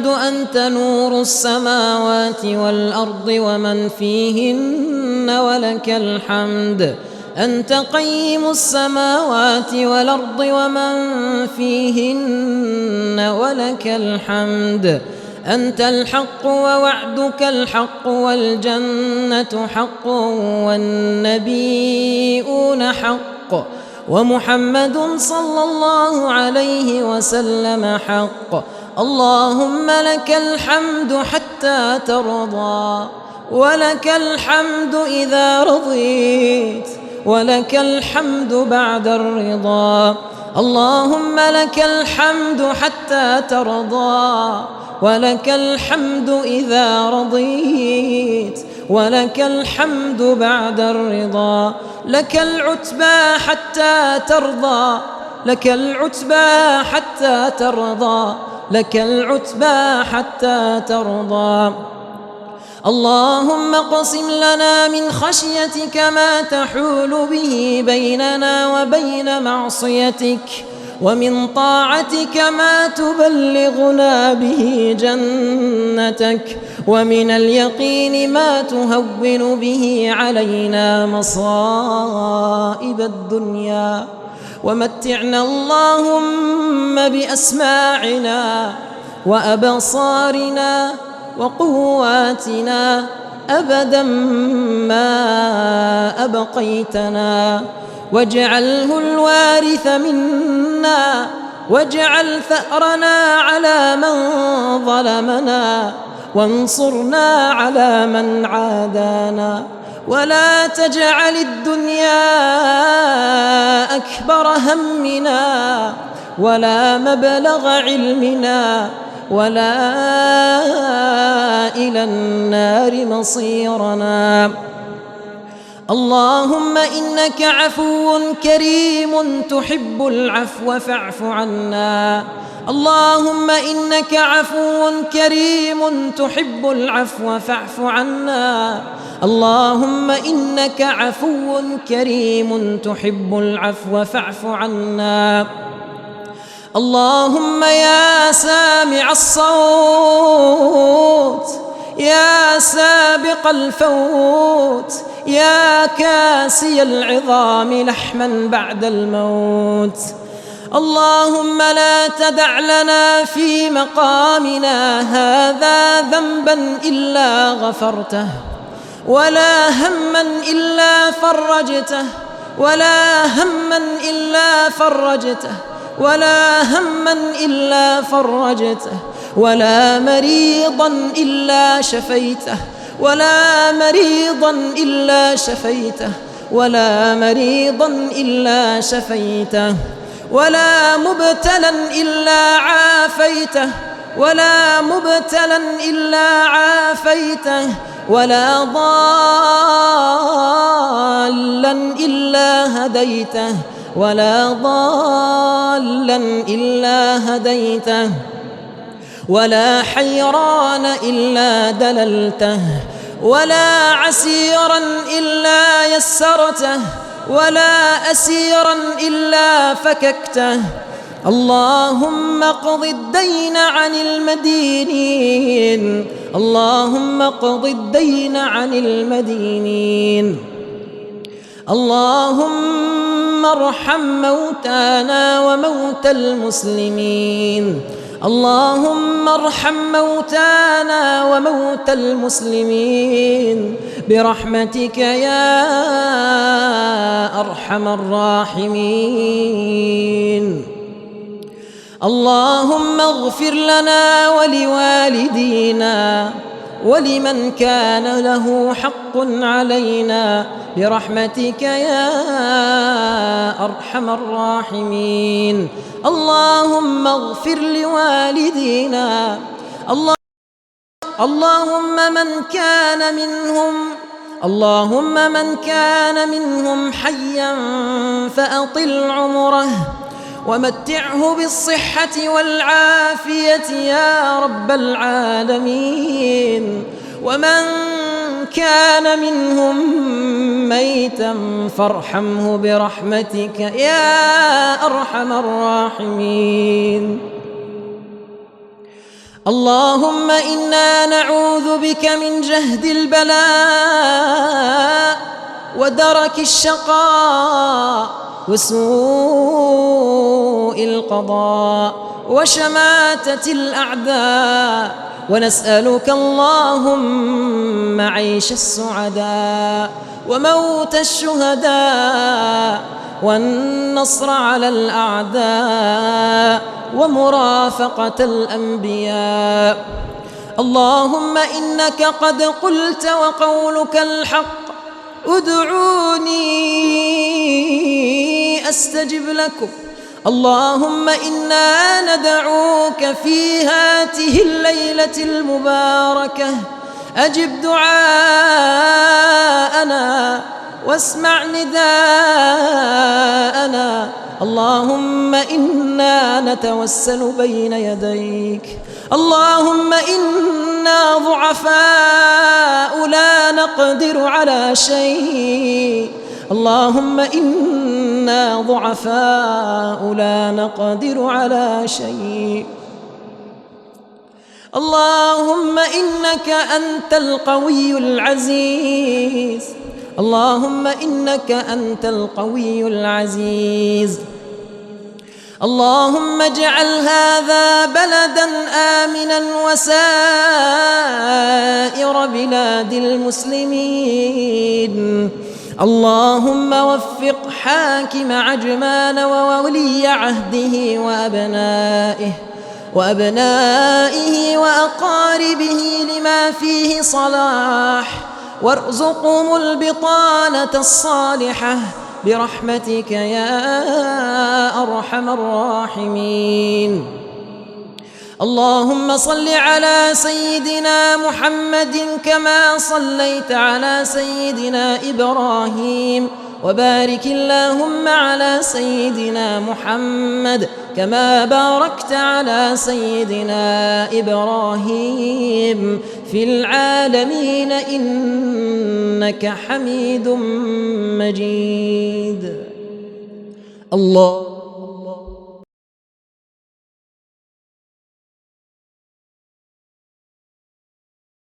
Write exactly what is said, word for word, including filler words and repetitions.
أنت نور السماوات والأرض ومن فيهن ولك الحمد أنت قيم السماوات والأرض ومن فيهن ولك الحمد أنت الحق ووعدك الحق والجنة حق والنبيون حق ومحمد صلى الله عليه وسلم حق. اللهم لك الحمد حتى ترضى ولك الحمد إذا رضيت ولك الحمد بعد الرضا. اللهم لك الحمد حتى ترضى ولك الحمد إذا رضيت ولك الحمد بعد الرضا. لك العتبى حتى ترضى لك العتبى حتى ترضى لك العتبى حتى ترضى. اللهم اقسم لنا من خشيتك ما تحول به بيننا وبين معصيتك ومن طاعتك ما تبلغنا به جنتك ومن اليقين ما تهون به علينا مصائب الدنيا ومتعنا اللهم بأسماعنا وأبصارنا وقواتنا أبدا ما أبقيتنا واجعله الوارث منا واجعل ثأرنا على من ظلمنا وانصرنا على من عادانا ولا تجعل الدنيا أكبر همنا ولا مبلغ علمنا ولا إلى النار مصيرنا. اللهم إنك عفو كريم تحب العفو فاعف عنا. اللهم إنك عفو كريم تحب العفو فاعف عنا. اللهم إنك عفو كريم تحب العفو فاعف عنا. اللهم يا سامع الصوت يا سابق الفوت يا كاسي العظام لحما بعد الموت. اللهم لا تدع لنا في مقامنا هذا ذنبا إلا غفرته ولا هما إلا فرجته ولا هما إلا فرجته ولا هما إلا فرجته ولا مريضا إلا شفيته ولا مريضا إلا شفيته ولا مريضا إلا شفيته ولا مبتلا إلا عافيته ولا مبتلا إلا عافيته ولا ضالا إلا هديته ولا ضالا إلا هديته ولا حيران إلا دللته ولا عسيرا إلا يسرته ولا أسيرا إلا فككته. اللهم اقض الدين عن المدينين اللهم اقض الدين عن المدينين. اللهم ارحم موتانا وموتى المسلمين اللهم ارحم موتانا وموتى المسلمين برحمتك يا أرحم الراحمين. اللهم اغفر لنا ولوالدينا ولمن كان له حق علينا برحمتك يا أرحم الراحمين. اللهم اغفر لوالدينا اللهم من كان منهم اللهم من كان منهم حيا فأطل عمره ومتعه بالصحة والعافية يا رب العالمين. ومن كان منهم ميتا فارحمه برحمتك يا أرحم الراحمين. اللهم إنا نعوذ بك من جهد البلاء ودرك الشقاء وسوء القضاء وشماتة الأعداء، ونسألك اللهم عيش السعداء وموت الشهداء والنصر على الأعداء ومرافقة الأنبياء. اللهم إنك قد قلت وقولك الحق، ادعوني أستجب لكم. اللهم إنا ندعوك في هاته الليلة المباركة، أجب دعاءنا واسمع نداءنا. اللهم إنا نتوسل بين يديك، اللهم إنا ضعفاء لا نقدر على شيء، اللهم إنا ضعفاء لا نقدر على شيء. اللهم إنك أنت القوي العزيز، اللهم إنك أنت القوي العزيز. اللهم اجعل هذا بلدا آمنا وسائر بلاد المسلمين. اللهم وفق حاكم عجمان وولي عهده وأبنائه وأبنائه وأقاربه لما فيه صلاح، وارزقهم البطانة الصالحة برحمتك يا أرحم الراحمين. اللهم صل على سيدنا محمد كما صليت على سيدنا إبراهيم، وبارك اللهم على سيدنا محمد كما باركت على سيدنا إبراهيم في العالمين إنك حميد مجيد. الله